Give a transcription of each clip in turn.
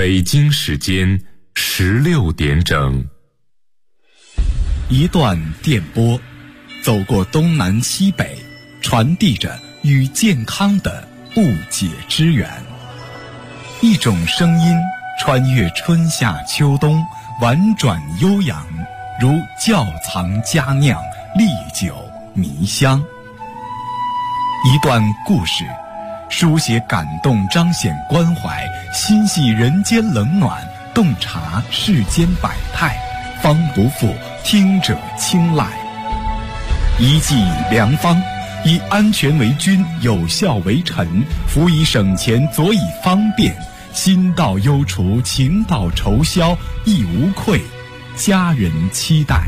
北京时间16点整。 一段电波，走过东南西北，传递着与健康的不解之缘。一种声音穿越春夏秋冬，婉转悠扬，如窖藏佳酿，历久弥香。一段故事，书写感动，彰显关怀，心系人间冷暖，洞察世间百态，方不负听者青睐。一剂良方，以安全为君，有效为臣，辅以省钱，佐以方便，心到忧除，情到愁消，亦无愧家人期待。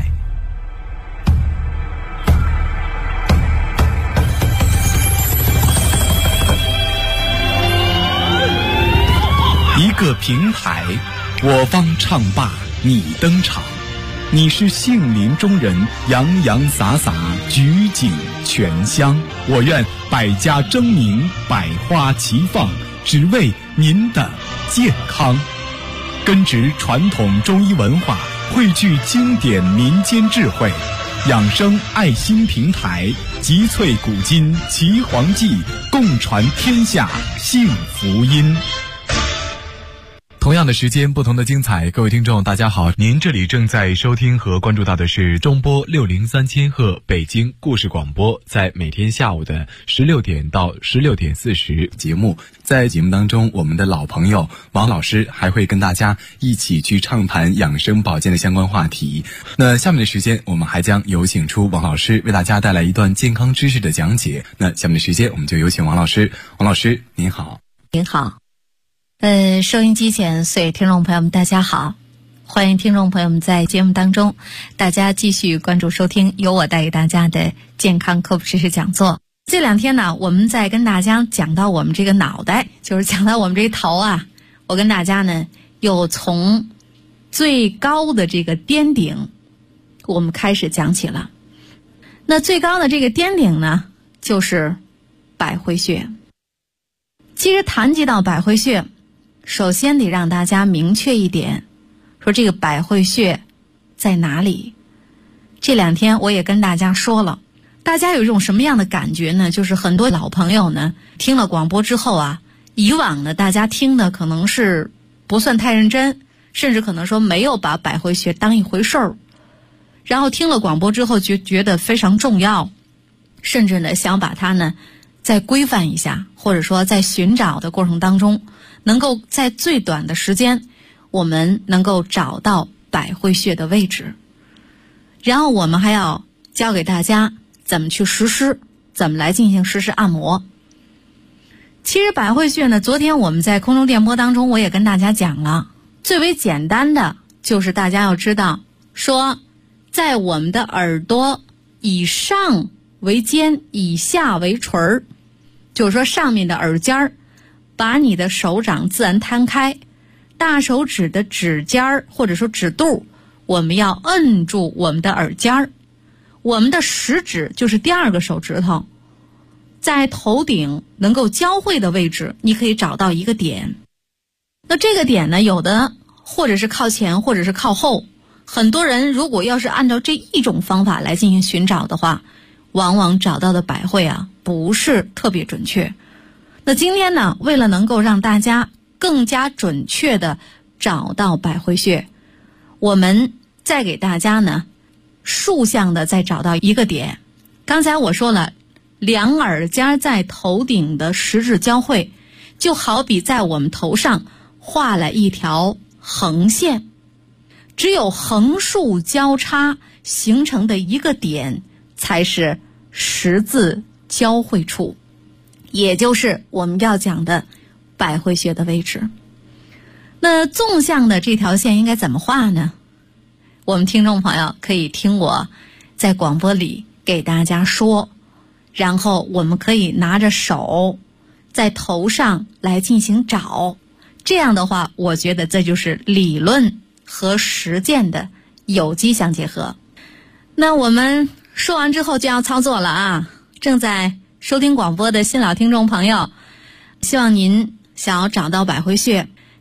一个平台，我方唱罢你登场，你是杏林中人，洋洋洒洒，举景全香。我愿百家争鸣，百花齐放，只为您的健康。根植传统中医文化，汇聚经典民间智慧，养生爱心平台，集萃古今岐黄记，共传天下幸福音。同样的时间，不同的精彩。各位听众大家好，您这里正在收听和关注到的是中波603千赫北京故事广播，在每天下午的16点到16点40节目。在节目当中，我们的老朋友王老师还会跟大家一起去畅谈养生保健的相关话题。那下面的时间，我们还将有请出王老师为大家带来一段健康知识的讲解。那下面的时间，我们就有请王老师。王老师您好。 您好。收音机前所有听众朋友们大家好，欢迎听众朋友们在节目当中大家继续关注收听由我带给大家的健康科普知识讲座。这两天呢，我们在跟大家讲到我们这个脑袋，就是讲到我们这个头啊，我跟大家呢又从最高的这个巅顶我们开始讲起了。那最高的这个巅顶呢，就是百会穴。其实谈及到百会穴，首先得让大家明确一点，说这个百会穴在哪里。这两天我也跟大家说了，大家有一种什么样的感觉呢？就是很多老朋友呢听了广播之后啊，以往呢大家听的可能是不算太认真，甚至可能说没有把百会穴当一回事儿，然后听了广播之后觉得非常重要，甚至呢想把它呢再规范一下，或者说在寻找的过程当中能够在最短的时间我们能够找到百会穴的位置，然后我们还要教给大家怎么去实施，怎么来进行实施按摩。其实百会穴呢，昨天我们在空中电波当中我也跟大家讲了，最为简单的就是大家要知道说，在我们的耳朵以上为尖，以下为垂儿，就是说上面的耳尖儿，把你的手掌自然摊开，大手指的指尖儿或者说指肚，我们要摁住我们的耳尖儿，我们的食指就是第二个手指头，在头顶能够交汇的位置，你可以找到一个点。那这个点呢，有的或者是靠前，或者是靠后。很多人如果要是按照这一种方法来进行寻找的话，往往找到的百会啊不是特别准确。那今天呢，为了能够让大家更加准确的找到百会穴，我们再给大家呢竖向的再找到一个点。刚才我说了，两耳尖在头顶的食指交汇，就好比在我们头上画了一条横线，只有横竖交叉形成的一个点才是十字交汇处，也就是我们要讲的百会穴的位置。那纵向的这条线应该怎么画呢？我们听众朋友可以听我在广播里给大家说，然后我们可以拿着手在头上来进行找。这样的话，我觉得这就是理论和实践的有机相结合。那我们说完之后就要操作了啊！正在收听广播的新老听众朋友，希望您想要找到百会穴，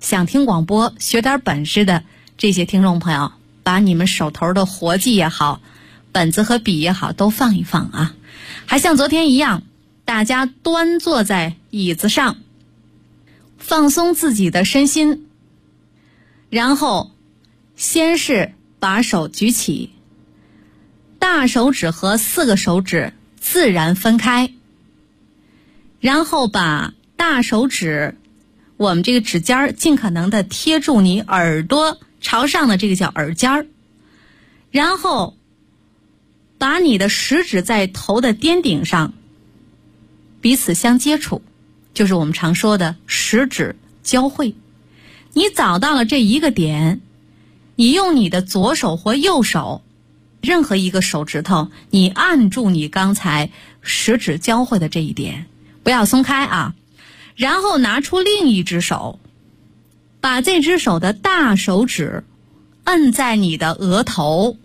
想听广播学点本事的这些听众朋友，把你们手头的活计也好，本子和笔也好都放一放啊。还像昨天一样，大家端坐在椅子上，放松自己的身心，然后先是把手举起，大手指和4个手指自然分开，然后把大手指我们这个指尖尽可能的贴住你耳朵朝上的这个叫耳尖，然后把你的食指在头的尖顶上彼此相接触，就是我们常说的食指交汇。你找到了这一个点，你用你的左手或右手任何一个手指头，你按住你刚才食指交汇的这一点，不要松开啊。然后拿出另一只手，把这只手的大手指摁在你的额头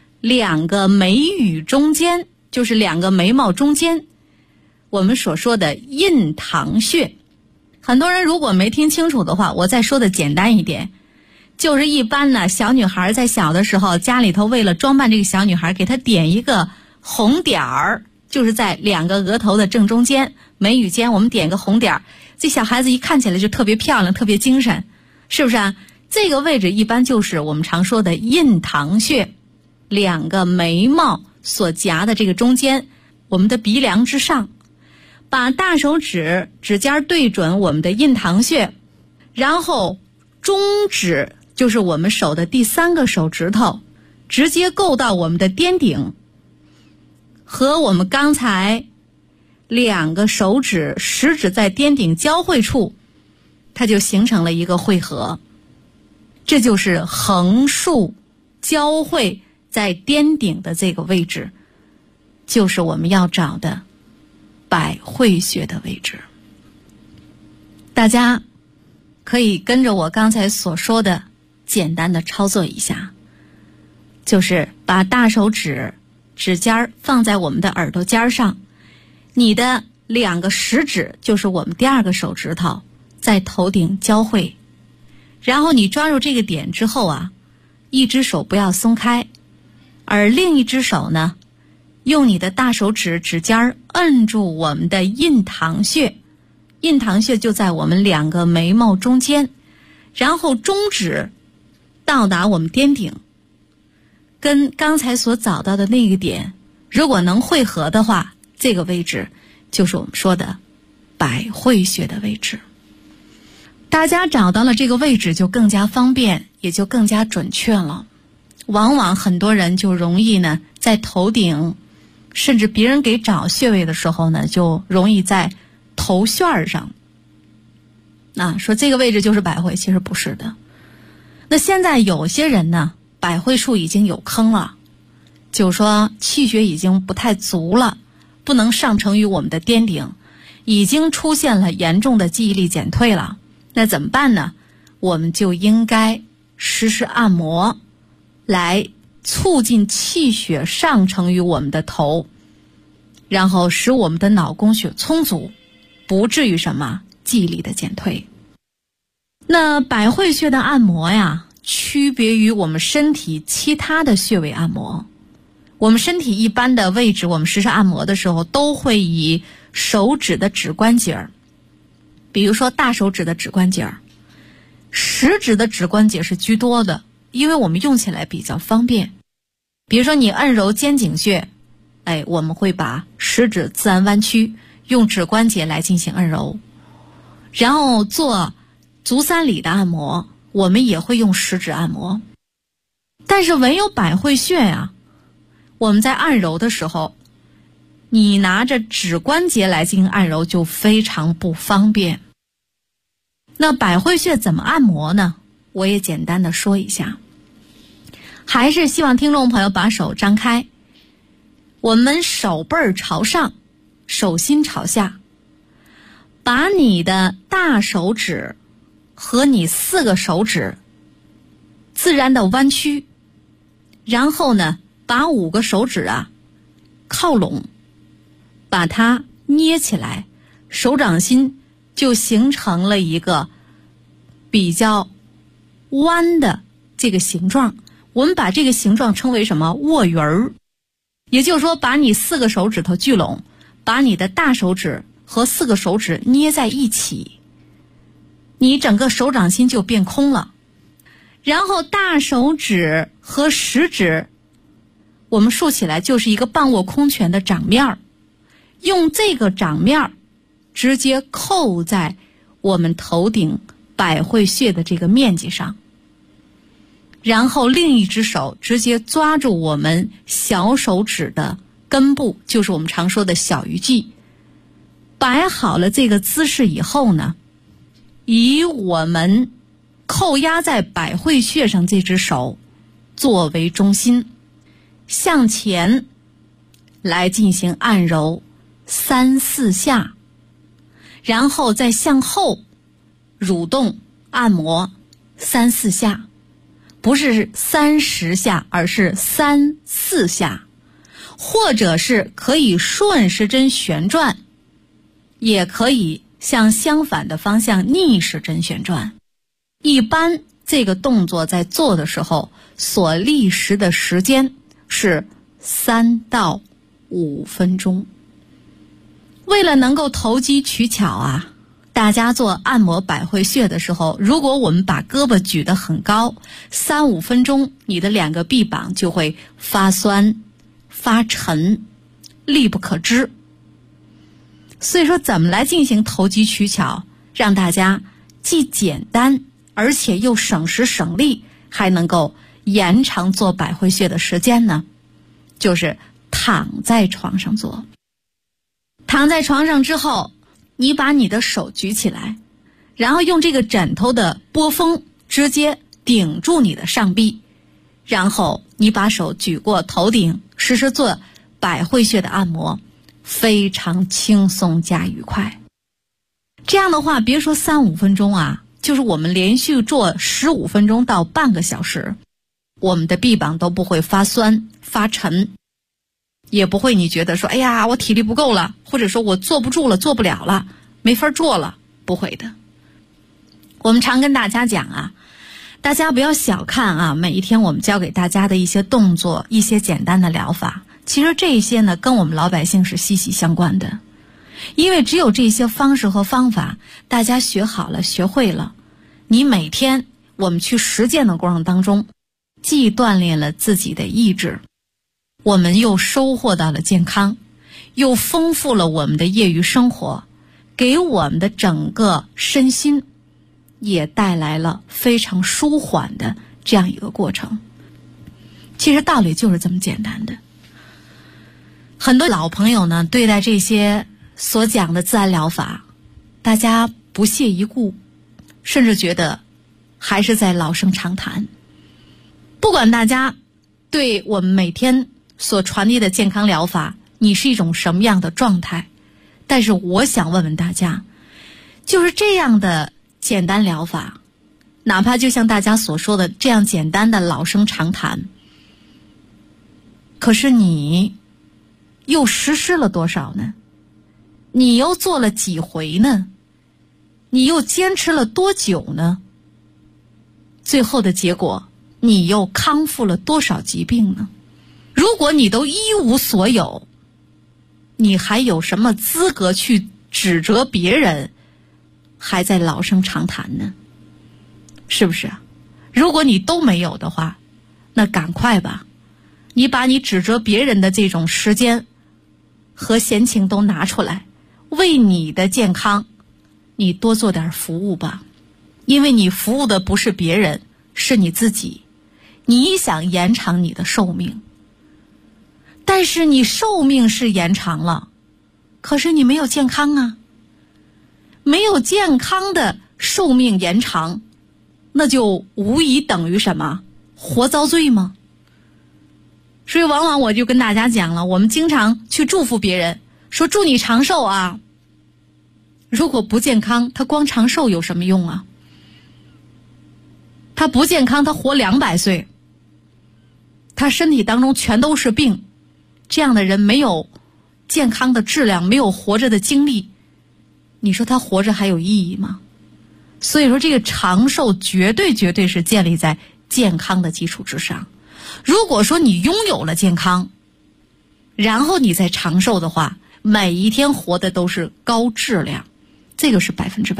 2个眉宇中间，就是2个眉毛中间，我们所说的印堂穴。很多人如果没听清楚的话，我再说的简单一点，就是一般呢，小女孩在小的时候，家里头为了装扮这个小女孩，给她点一个红点儿，就是在2个额头的正中间，眉宇间我们点个红点儿，这小孩子一看起来就特别漂亮，特别精神，是不是啊？这个位置一般就是我们常说的印堂穴，2个眉毛所夹的这个中间，我们的鼻梁之上，把大手指指尖对准我们的印堂穴，然后中指就是我们手的第3个手指头直接够到我们的尖顶，和我们刚才2个手指食指在尖顶交汇处，它就形成了一个汇合，这就是横竖交汇在尖顶的这个位置，就是我们要找的百会穴的位置。大家可以跟着我刚才所说的简单的操作一下，就是把大手指指尖放在我们的耳朵尖上，你的2个食指就是我们第2个手指头在头顶交汇，然后你抓住这个点之后啊，一只手不要松开，而另一只手呢，用你的大手指指尖摁住我们的印堂穴，印堂穴就在我们2个眉毛中间，然后中指到达我们尖顶，跟刚才所找到的那个点如果能汇合的话，这个位置就是我们说的百会穴的位置。大家找到了这个位置就更加方便，也就更加准确了。往往很多人就容易呢在头顶，甚至别人给找穴位的时候呢，就容易在头旋上说这个位置就是百会，其实不是的。那现在有些人呢，百会处已经有坑了，就说气血已经不太足了，不能上承于我们的巅顶，已经出现了严重的记忆力减退了。那怎么办呢？我们就应该实施按摩，来促进气血上承于我们的头，然后使我们的脑供血充足，不至于什么记忆力的减退。那百会穴的按摩呀，区别于我们身体其他的穴位按摩。我们身体一般的位置，我们实施按摩的时候，都会以手指的指关节，比如说大手指的指关节，食指的指关节是居多的，因为我们用起来比较方便。比如说你按揉肩颈穴，我们会把食指自然弯曲，用指关节来进行按揉。然后做足三里的按摩，我们也会用食指按摩。但是唯有百会穴呀，我们在按揉的时候，你拿着指关节来进行按揉就非常不方便。那百会穴怎么按摩呢？我也简单的说一下。还是希望听众朋友把手张开，我们手背儿朝上，手心朝下，把你的大手指和你4个手指自然的弯曲，然后呢把5个手指靠拢，把它捏起来，手掌心就形成了一个比较弯的这个形状，我们把这个形状称为什么？握圆儿。也就是说，把你4个手指头聚拢，把你的大手指和4个手指捏在一起，你整个手掌心就变空了。然后大手指和食指我们竖起来就是一个半握空拳的掌面儿，用这个掌面儿直接扣在我们头顶百会穴的这个面积上，然后另一只手直接抓住我们小手指的根部，就是我们常说的小鱼际。摆好了这个姿势以后呢，以我们扣压在百会穴上这只手作为中心，向前来进行按揉3、4下，然后再向后蠕动按摩3、4下，不是30下，而是3、4下，或者是可以顺时针旋转，也可以向相反的方向逆时针旋转。一般这个动作在做的时候所历时的时间是3到5分钟。为了能够投机取巧啊，大家做按摩百会穴的时候，如果我们把胳膊举得很高，3、5分钟，你的2个臂膀就会发酸、发沉，力不可支。所以说，怎么来进行投机取巧，让大家既简单，而且又省时省力，还能够延长做百会穴的时间呢？就是躺在床上做。躺在床上之后，你把你的手举起来，然后用这个枕头的拨风直接顶住你的上臂，然后你把手举过头顶，实时做百会穴的按摩，非常轻松加愉快。这样的话，别说3、5分钟啊，就是我们连续做15分钟到半个小时，我们的臂膀都不会发酸发沉，也不会你觉得说哎呀我体力不够了，或者说我坐不住了做不了了没法做了，不会的。我们常跟大家讲啊，大家不要小看啊每一天我们教给大家的一些动作，一些简单的疗法，其实这些呢跟我们老百姓是息息相关的。因为只有这些方式和方法大家学好了学会了，你每天我们去实践的过程当中，既锻炼了自己的意志，我们又收获到了健康，又丰富了我们的业余生活，给我们的整个身心也带来了非常舒缓的这样一个过程。其实道理就是这么简单的。很多老朋友呢，对待这些所讲的自然疗法，大家不屑一顾，甚至觉得还是在老生常谈。不管大家对我们每天所传递的健康疗法，你是一种什么样的状态，但是我想问问大家，就是这样的简单疗法，哪怕就像大家所说的这样简单的老生常谈，可是你又实施了多少呢？你又做了几回呢？你又坚持了多久呢？最后的结果，你又康复了多少疾病呢？如果你都一无所有，你还有什么资格去指责别人还在老生常谈呢？是不是啊？如果你都没有的话，那赶快吧，你把你指责别人的这种时间和闲情都拿出来，为你的健康你多做点服务吧。因为你服务的不是别人，是你自己。你想延长你的寿命，但是你寿命是延长了，可是你没有健康啊。没有健康的寿命延长，那就无疑等于什么？活遭罪吗？所以往往我就跟大家讲了，我们经常去祝福别人，说祝你长寿啊。如果不健康，他光长寿有什么用啊？他不健康，他活200岁，他身体当中全都是病，这样的人没有健康的质量，没有活着的精力，你说他活着还有意义吗？ 所以说这个长寿绝对是建立在健康的基础之上。如果说你拥有了健康，然后你再长寿的话，每一天活的都是高质量，这个是100%。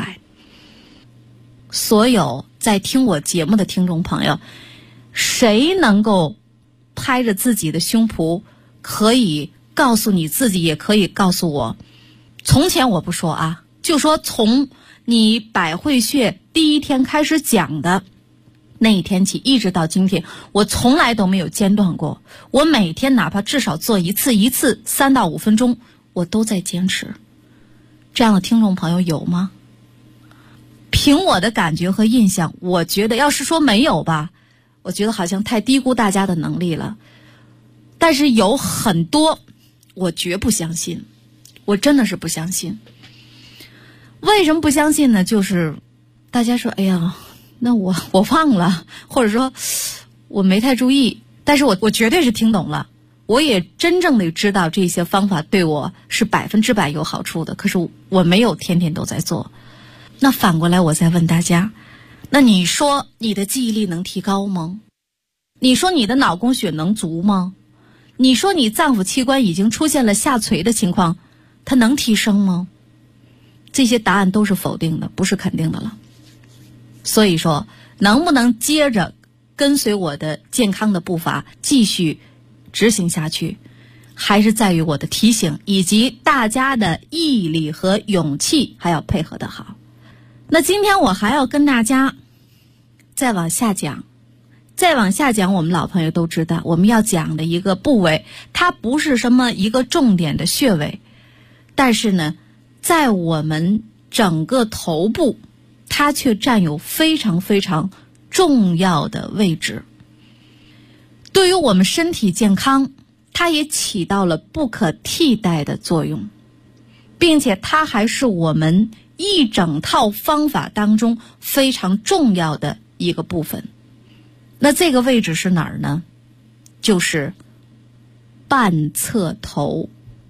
所有在听我节目的听众朋友，谁能够拍着自己的胸脯，可以告诉你自己，也可以告诉我，从前我不说啊，就说从你百会穴第一天开始讲的那一天起，一直到今天，我从来都没有间断过。我每天哪怕至少做一次3到5分钟，我都在坚持。这样的听众朋友有吗？凭我的感觉和印象，我觉得要是说没有吧，我觉得好像太低估大家的能力了。但是有很多我绝不相信，我真的是不相信。为什么不相信呢？就是大家说哎呀，那我忘了，或者说我没太注意，但是我绝对是听懂了，我也真正的知道这些方法对我是100%有好处的，可是我没有天天都在做。那反过来我再问大家，那你说你的记忆力能提高吗？你说你的脑供血能足吗？你说你脏腑器官已经出现了下垂的情况，它能提升吗？这些答案都是否定的，不是肯定的了。所以说能不能接着跟随我的健康的步伐继续执行下去，还是在于我的提醒以及大家的毅力和勇气，还要配合得好。那今天我还要跟大家再往下讲，我们老朋友都知道，我们要讲的一个部位，它不是什么一个重点的穴位，但是呢，在我们整个头部，它却占有非常非常重要的位置。对于我们身体健康，它也起到了不可替代的作用，并且它还是我们一整套方法当中非常重要的一个部分。那这个位置是哪儿呢？就是半侧头。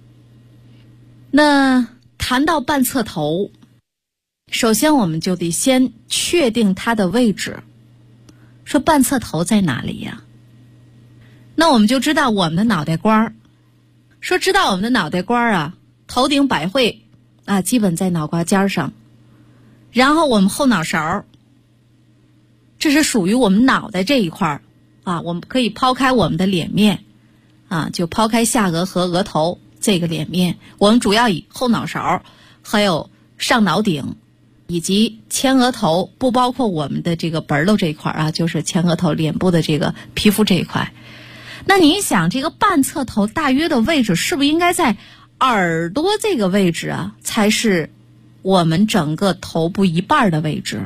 那谈到半侧头，首先我们就得先确定它的位置。说半侧头在哪里呀？那我们就知道我们的脑袋瓜儿。说知道我们的脑袋瓜儿啊，头顶百会啊，基本在脑瓜尖上。然后我们后脑勺，这是属于我们脑袋这一块儿啊，我们可以抛开我们的脸面啊，就抛开下颚和额头这个脸面，我们主要以后脑勺还有上脑顶以及前额头，不包括我们的这个本儿这一块啊，就是前额头脸部的这个皮肤这一块。那你想这个半侧头大约的位置是不是应该在耳朵这个位置啊，才是我们整个头部一半的位置？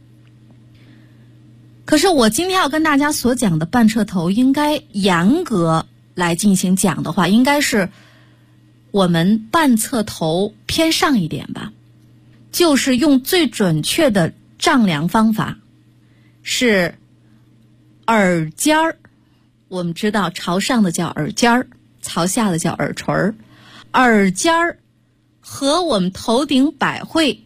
可是我今天要跟大家所讲的半侧头，应该严格来进行讲的话，应该是我们半侧头偏上一点吧，就是用最准确的丈量方法是耳尖儿。我们知道朝上的叫耳尖儿，朝下的叫耳垂儿。耳尖儿和我们头顶百会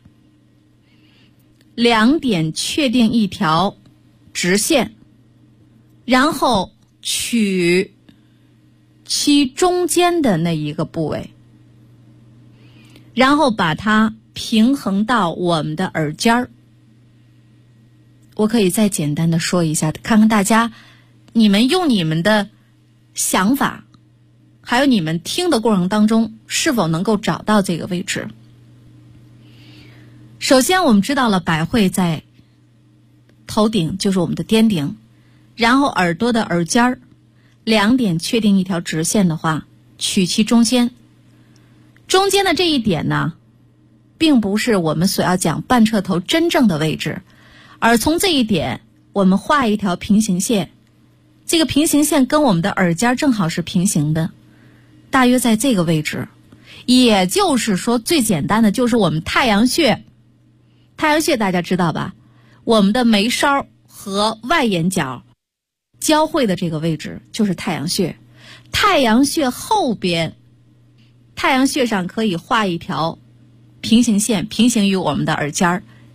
2点确定一条直线，然后取其中间的那一个部位，然后把它平衡到我们的耳尖儿。我可以再简单的说一下，看看大家你们用你们的想法还有你们听的过程当中是否能够找到这个位置。首先我们知道了百会在头顶，就是我们的颠顶，然后耳朵的耳尖儿2点确定一条直线的话，取其中间。中间的这一点呢，并不是我们所要讲半侧头真正的位置，而从这一点我们画一条平行线，这个平行线跟我们的耳尖正好是平行的，大约在这个位置。也就是说最简单的就是我们太阳穴。太阳穴大家知道吧？我们的眉梢和外眼角交汇的这个位置就是太阳穴。太阳穴后边，太阳穴上可以画一条平行线，平行于我们的耳尖儿，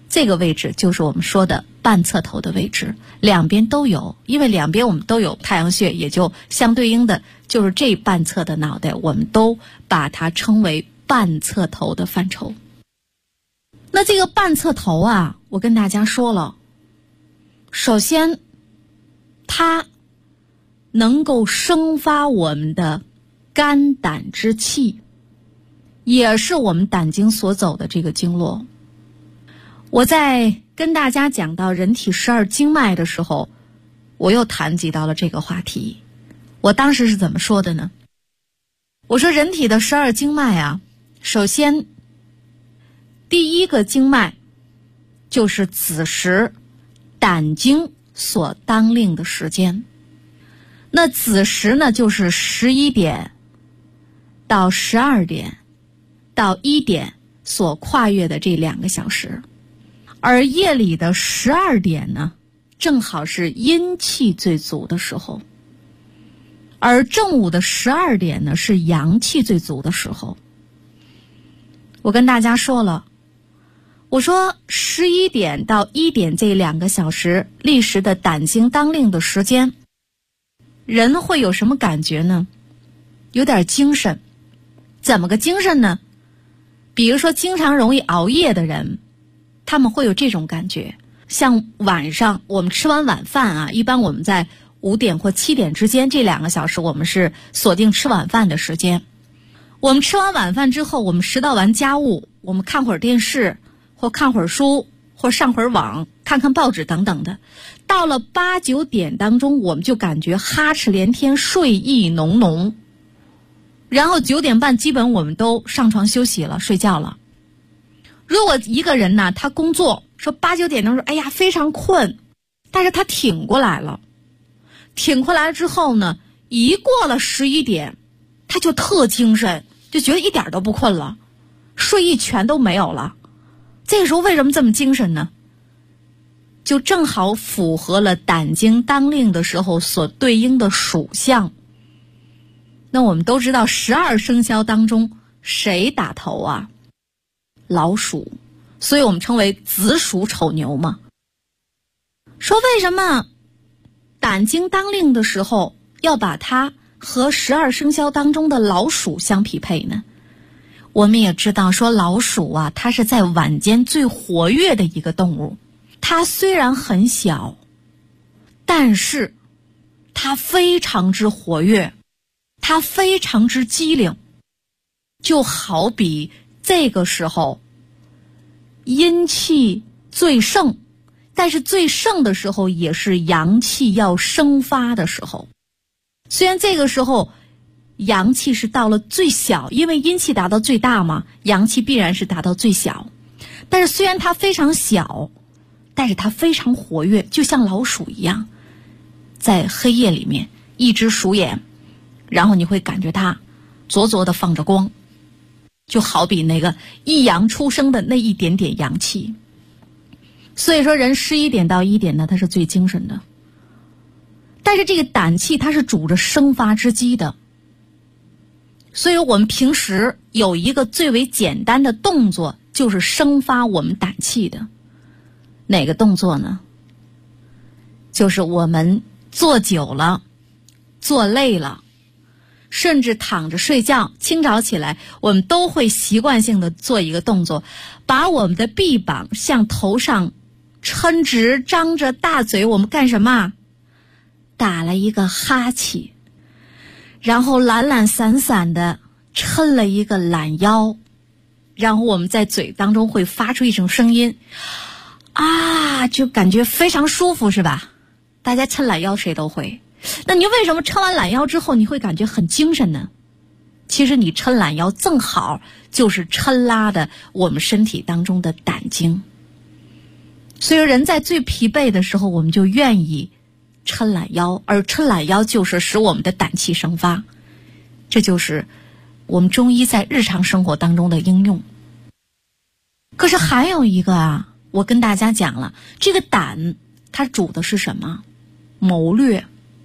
这个位置就是我们说的半侧头的位置，两边都有，因为两边我们都有太阳穴，也就相对应的就是这半侧的脑袋，我们都把它称为半侧头的范畴。那这个半侧头啊，我跟大家说了，首先它能够生发我们的肝胆之气，也是我们胆经所走的这个经络。我在跟大家讲到人体12经脉的时候，我又谈及到了这个话题。我当时是怎么说的呢？我说人体的12经脉啊，首先第一个经脉就是子时胆经所当令的时间。那子时呢，就是11点到12点到1点所跨越的这2个小时。而夜里的12点呢，正好是阴气最足的时候，而正午的12点呢，是阳气最足的时候。我跟大家说了，我说11点到1点这2个小时历时的胆经当令的时间，人会有什么感觉呢？有点精神。怎么个精神呢？比如说经常容易熬夜的人，他们会有这种感觉。像晚上我们吃完晚饭啊，一般我们在5点或7点之间，这2个小时我们是锁定吃晚饭的时间。我们吃完晚饭之后，我们拾到完家务，我们看会儿电视或看会儿书或上会儿网，看看报纸等等的。到了8、9点当中，我们就感觉哈哧连天，睡意浓浓。然后9点半基本我们都上床休息了，睡觉了。如果一个人呢，他工作说8、9点钟说，哎呀非常困，但是他挺过来了，挺过来之后呢，一过了11点，他就特精神，就觉得一点都不困了，睡意全都没有了。这个时候为什么这么精神呢？就正好符合了胆经当令的时候所对应的属相。那我们都知道12生肖当中谁打头啊？老鼠，所以我们称为子鼠丑牛嘛。说为什么胆经当令的时候要把它和12生肖当中的老鼠相匹配呢？我们也知道说老鼠啊，它是在晚间最活跃的一个动物。它虽然很小，但是它非常之活跃，它非常之机灵。就好比这个时候阴气最盛，但是最盛的时候也是阳气要生发的时候。虽然这个时候阳气是到了最小，因为阴气达到最大嘛，阳气必然是达到最小。但是虽然它非常小，但是它非常活跃，就像老鼠一样，在黑夜里面一只鼠眼，然后你会感觉它灼灼的放着光，就好比那个一阳出生的那一点点阳气。所以说人11点到1点呢，它是最精神的。但是这个胆气它是主着生发之机的，所以我们平时有一个最为简单的动作，就是生发我们胆气的。哪个动作呢？就是我们坐久了，坐累了，甚至躺着睡觉，清早起来我们都会习惯性的做一个动作，把我们的臂膀向头上抻直，张着大嘴，我们干什么？打了一个哈气，然后懒懒散散的抻了一个懒腰，然后我们在嘴当中会发出一种声音啊，就感觉非常舒服，是吧？大家抻懒腰谁都会。那你为什么抻完懒腰之后你会感觉很精神呢？其实你抻懒腰正好就是抻拉的我们身体当中的胆经。所以人在最疲惫的时候，我们就愿意抻懒腰，而抻懒腰就是使我们的胆气生发。这就是我们中医在日常生活当中的应用。可是还有一个啊，我跟大家讲了，这个胆它主的是什么？谋略。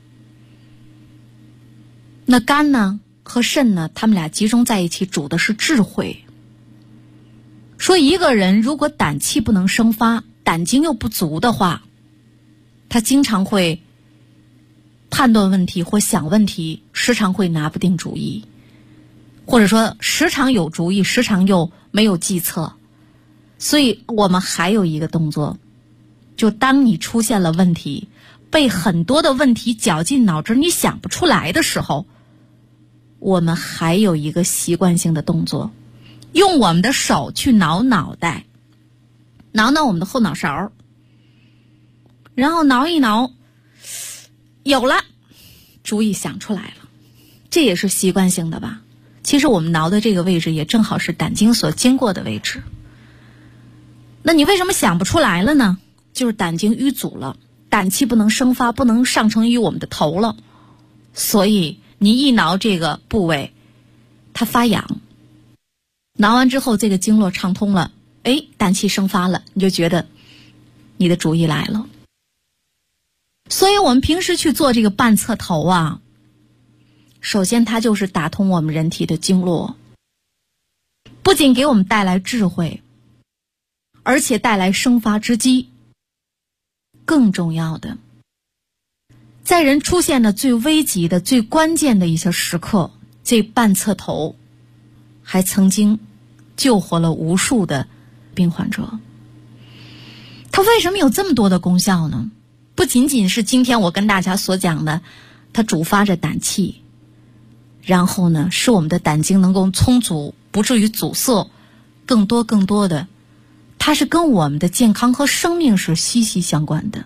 那肝呢和肾呢，他们俩集中在一起主的是智慧。 说一个人如果胆气不能生发，胆经又不足的话，他经常会判断问题或想问题，时常会拿不定主意，或者说时常有主意，时常又没有计策。所以我们还有一个动作，就当你出现了问题，被很多的问题绞尽脑汁，你想不出来的时候，我们还有一个习惯性的动作，用我们的手去挠脑袋，挠挠我们的后脑勺，然后挠一挠，有了，主意想出来了。这也是习惯性的吧。其实我们挠的这个位置也正好是胆经所经过的位置。那你为什么想不出来了呢？就是胆经淤阻了，胆气不能生发，不能上承于我们的头了，所以你一挠这个部位，它发痒，挠完之后这个经络畅通了，胆气生发了，你就觉得你的主意来了。所以我们平时去做这个半侧头啊，首先它就是打通我们人体的经络，不仅给我们带来智慧，而且带来生发之机。更重要的，在人出现的最危急的最关键的一些时刻，这半侧头还曾经救活了无数的病患者。它为什么有这么多的功效呢？不仅仅是今天我跟大家所讲的，它主发着胆气，然后呢使我们的胆经能够充足，不至于阻塞，更多的它是跟我们的健康和生命是息息相关的。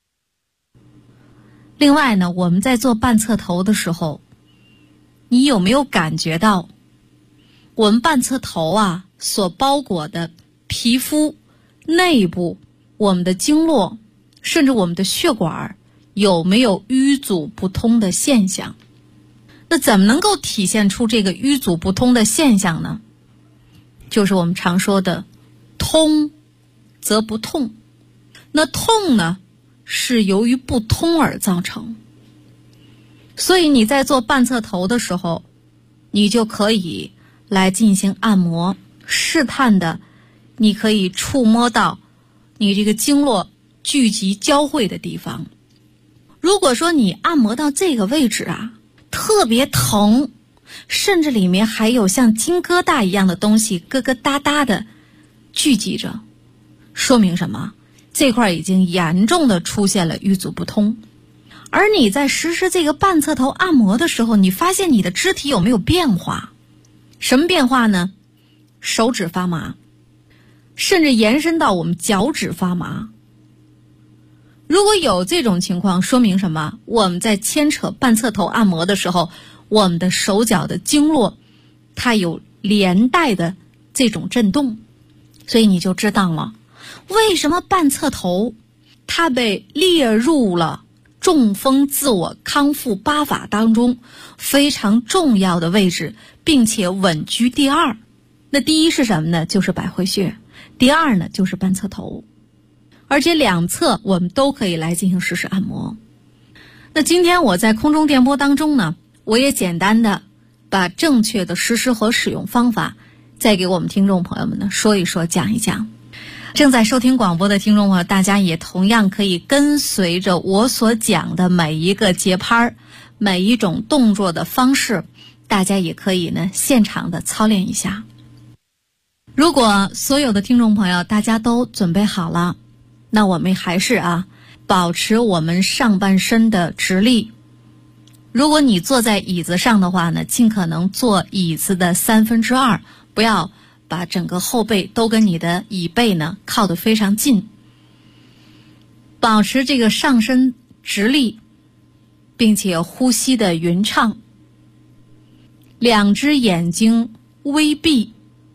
另外呢，我们在做半侧头的时候，你有没有感觉到我们半侧头啊所包裹的皮肤内部，我们的经络甚至我们的血管有没有淤阻不通的现象？那怎么能够体现出这个淤阻不通的现象呢？就是我们常说的通则不痛。那痛呢，是由于不通而造成。所以你在做半侧头的时候，你就可以来进行按摩，试探的你可以触摸到你这个经络聚集交汇的地方。如果说你按摩到这个位置啊，特别疼，甚至里面还有像金疙瘩一样的东西疙疙瘩瘩的聚集着，说明什么？这块已经严重的出现了淤阻不通。而你在实施这个半侧头按摩的时候，你发现你的肢体有没有变化？什么变化呢？手指发麻，甚至延伸到我们脚趾发麻。如果有这种情况，说明什么？我们在牵扯半侧头按摩的时候，我们的手脚的经络它有连带的这种震动，所以你就知道了为什么半侧头它被列入了中风自我康复8法当中非常重要的位置，并且稳居第2。那第一是什么呢？就是百会穴。第2呢，就是半侧头。而且两侧我们都可以来进行实施按摩。那今天我在空中电波当中呢，我也简单的把正确的实施和使用方法再给我们听众朋友们呢说一说，讲一讲。正在收听广播的听众朋友，大家也同样可以跟随着我所讲的每一个节拍，每一种动作的方式，大家也可以呢现场的操练一下。如果所有的听众朋友大家都准备好了，那我们还是保持我们上半身的直立。如果你坐在椅子上的话呢，尽可能坐椅子的2/3，不要把整个后背都跟你的椅背呢靠得非常近。保持这个上身直立，并且呼吸的匀畅。两只眼睛微闭，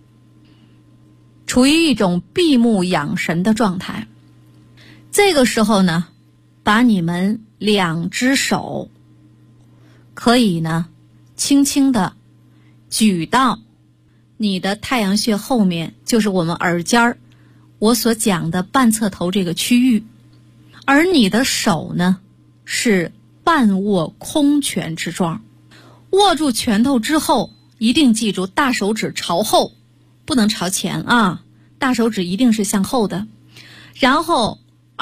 处于一种闭目养神的状态。这个时候呢，把你们2只手可以呢轻轻的举到你的太阳穴后面，就是我们耳尖儿我所讲的半侧头这个区域。而你的手呢是半握空拳之状，握住拳头之后，一定记住大手指朝后，不能朝前啊， 大手指一定是向后的，然后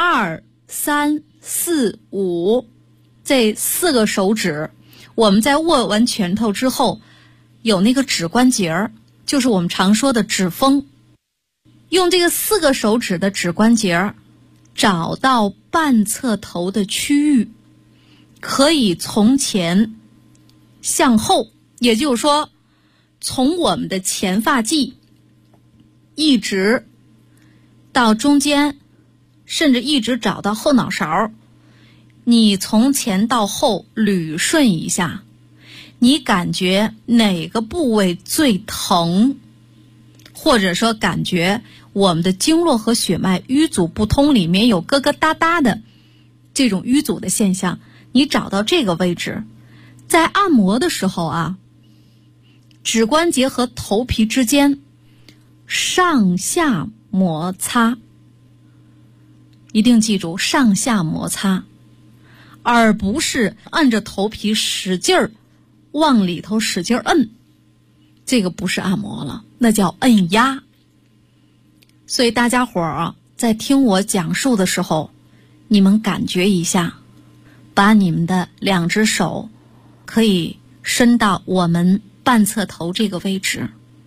2、3、4、5这4个手指，我们在握完拳头之后有那个指关节，就是我们常说的指峰，用这个4个手指的指关节找到半侧头的区域，可以从前向后，也就是说从我们的前发际一直到中间，甚至一直找到后脑勺，你从前到后捋顺一下，你感觉哪个部位最疼，或者说感觉我们的经络和血脉淤阻不通，里面有疙疙瘩瘩的这种淤阻的现象，你找到这个位置，在按摩的时候啊，指关节和头皮之间上下摩擦，一定记住上下摩擦，而不是按着头皮使劲儿往里头使劲摁，这个不是按摩了，那叫摁压。所以大家伙儿啊，在听我讲述的时候，你们感觉一下，把你们的2只手可以伸到我们半侧头这个位置，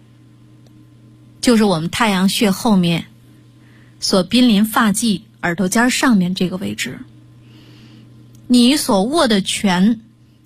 就是我们太阳穴后面所濒临发际耳朵尖上面这个位置。你所握的拳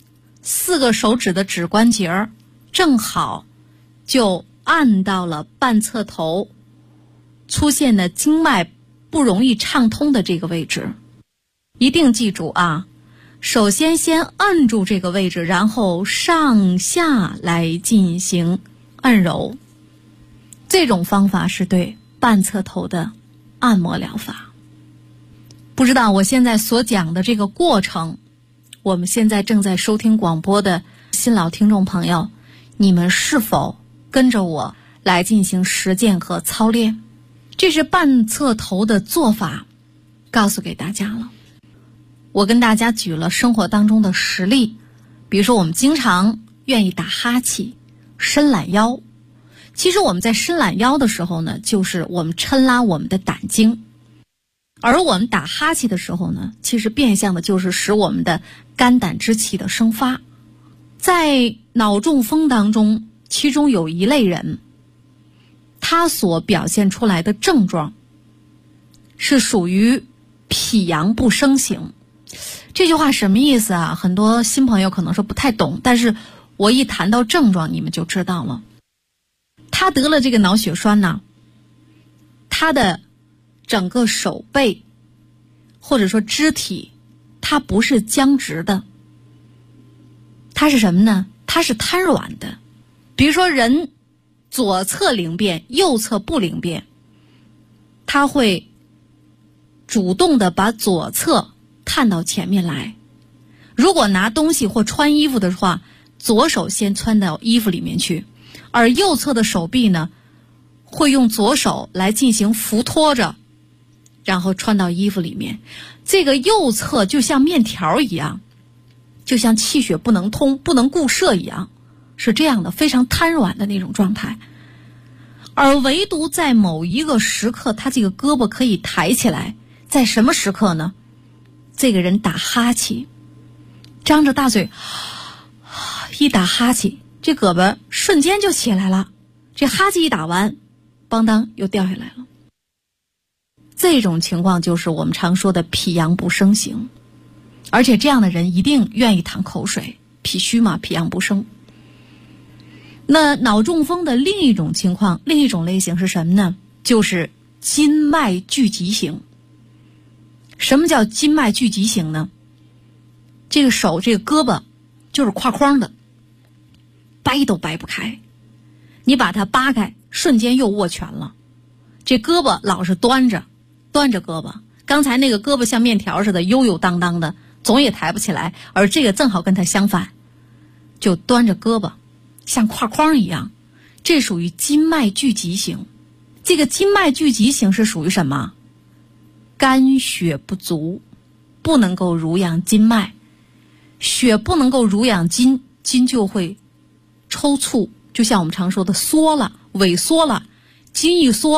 4个手指的指关节正好就按到了半侧头出现的经脉不容易畅通的这个位置。一定记住啊，首先按住这个位置，然后上下来进行按揉，这种方法是对半侧头的按摩疗法。不知道我现在所讲的这个过程，我们现在正在收听广播的新老听众朋友，你们是否跟着我来进行实践和操练？这是半侧头的做法，告诉给大家了。我跟大家举了生活当中的实例，比如说我们经常愿意打哈气、伸懒腰。其实我们在伸懒腰的时候呢，就是我们抻拉我们的胆经，而我们打哈气的时候呢，其实变相的就是使我们的肝胆之气的生发。在脑中风当中，其中有一类人，他所表现出来的症状是属于脾阳不生型。这句话什么意思啊？很多新朋友可能说不太懂，但是我一谈到症状你们就知道了。他得了这个脑血栓呢，他的整个手背或者说肢体，它不是僵直的，它是什么呢？它是瘫软的。比如说人左侧灵便，右侧不灵便，他会主动的把左侧探到前面来。如果拿东西或穿衣服的话，左手先穿到衣服里面去，而右侧的手臂呢，会用左手来进行扶托着，然后穿到衣服里面。这个右侧就像面条一样，就像气血不能通、不能固摄一样，是这样的，非常瘫软的那种状态。而唯独在某一个时刻，他这个胳膊可以抬起来，在什么时刻呢？这个人打哈气，张着大嘴一打哈气，这胳膊瞬间就起来了，这哈气一打完，邦当又掉下来了。这种情况就是我们常说的脾阳不生型，而且这样的人一定愿意淌口水，脾虚嘛，脾阳不生。那脑中风的另一种情况，另一种类型是什么呢？就是筋脉聚集型。什么叫筋脉聚集型呢？这个手这个胳膊就是框框的，掰都掰不开，你把它扒开，瞬间又握拳了。这胳膊老是端着胳膊，刚才那个胳膊像面条似的悠悠荡荡的，总也抬不起来，而这个正好跟它相反，就端着胳膊像框框一样，这属于筋脉聚集型。这个筋脉聚集型是属于什么？肝血不足，不能够濡养筋脉，血不能够濡养筋，筋就会抽搐，就像我们常说的缩了、萎缩了，筋一缩，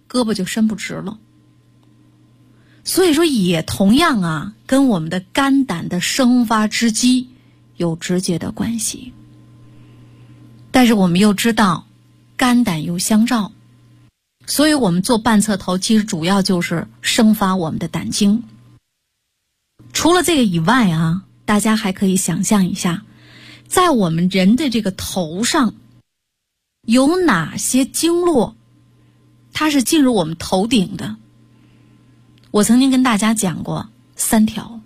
胳膊就伸不直了。所以说也同样啊，跟我们的肝胆的生发之机有直接的关系。但是我们又知道肝胆又相照，所以我们做半侧头其实主要就是生发我们的胆经。除了这个以外啊，大家还可以想象一下，在我们人的这个头上有哪些经络它是进入我们头顶的。我曾经跟大家讲过3条。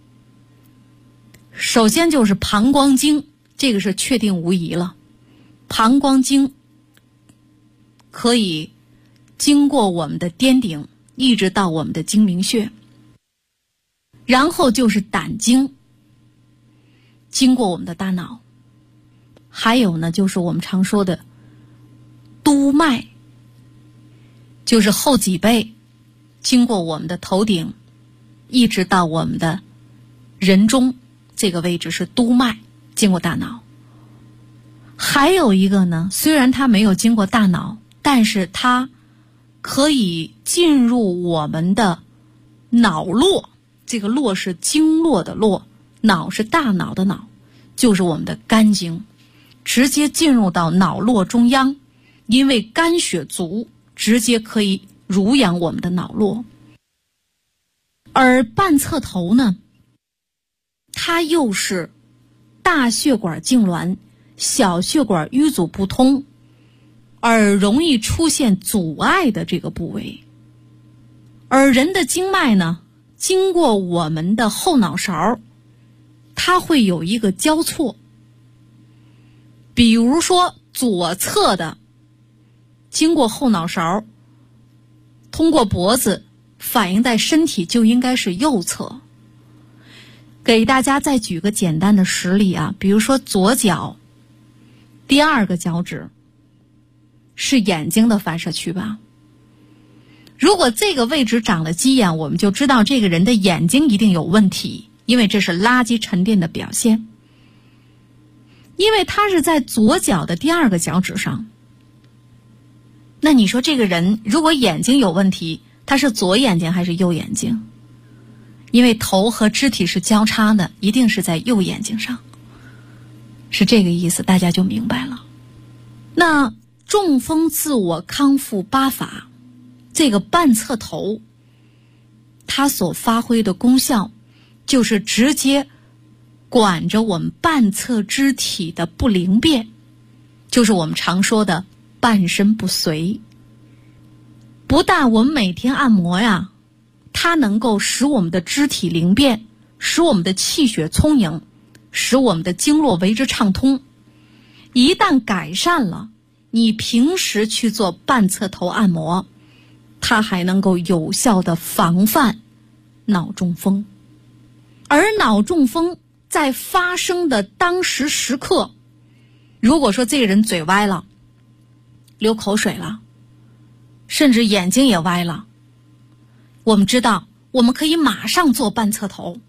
首先就是膀胱经，这个是确定无疑了。膀胱经可以经过我们的颠顶，一直到我们的睛明穴。然后就是胆经，经过我们的大脑。还有呢，就是我们常说的督脉，就是后脊背经过我们的头顶，一直到我们的人中，这个位置是督脉，经过大脑。还有一个呢，虽然它没有经过大脑，但是它可以进入我们的脑络，这个络是经络的络，脑是大脑的脑，就是我们的肝经，直接进入到脑络中央，因为肝血足，直接可以濡养我们的脑络。而半侧头呢，它又是大血管痉挛，小血管淤阻不通，而容易出现阻碍的这个部位。而人的经脉呢，经过我们的后脑勺，它会有一个交错。比如说左侧的经过后脑勺，通过脖子反映在身体就应该是右侧。给大家再举个简单的实例啊，比如说左脚第2个脚趾是眼睛的反射区吧。如果这个位置长了鸡眼，我们就知道这个人的眼睛一定有问题，因为这是垃圾沉淀的表现。因为它是在左脚的第2个脚趾上。那你说这个人如果眼睛有问题，他是左眼睛还是右眼睛？因为头和肢体是交叉的，一定是在右眼睛上。是这个意思，大家就明白了。那中风自我康复8法，这个半侧头它所发挥的功效就是直接管着我们半侧肢体的不灵便，就是我们常说的半身不遂。不但我们每天按摩呀，它能够使我们的肢体灵便，使我们的气血充盈，使我们的经络为之畅通。一旦改善了，你平时去做半侧头按摩，它还能够有效的防范脑中风。而脑中风在发生的当时时刻，如果说这个人嘴歪了，流口水了，甚至眼睛也歪了，我们知道我们可以马上做半侧头。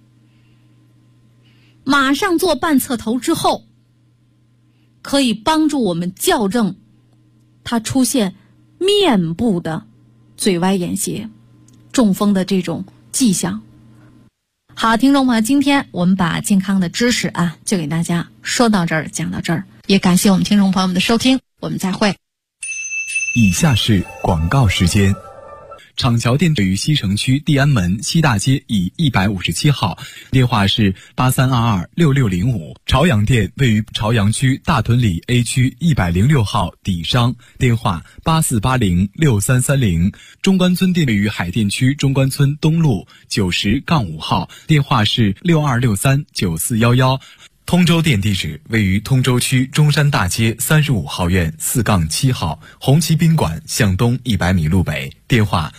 马上做半侧头之后，可以帮助我们校正它出现面部的嘴歪眼斜、中风的这种迹象。好，听众朋友，今天我们把健康的知识啊，就给大家说到这儿，讲到这儿，也感谢我们听众朋友们的收听，我们再会。 以下是广告时间。厂桥店位于西城区地安门西大街以157号，电话是83226605。朝阳店位于朝阳区大屯里 A 区106号底商，电话84806330。中关村店位于海淀区中关村东路90-5号，电话是62639411。通州店地址位于通州区中山大街35号院4-7号，红旗宾馆向东100米路北，电话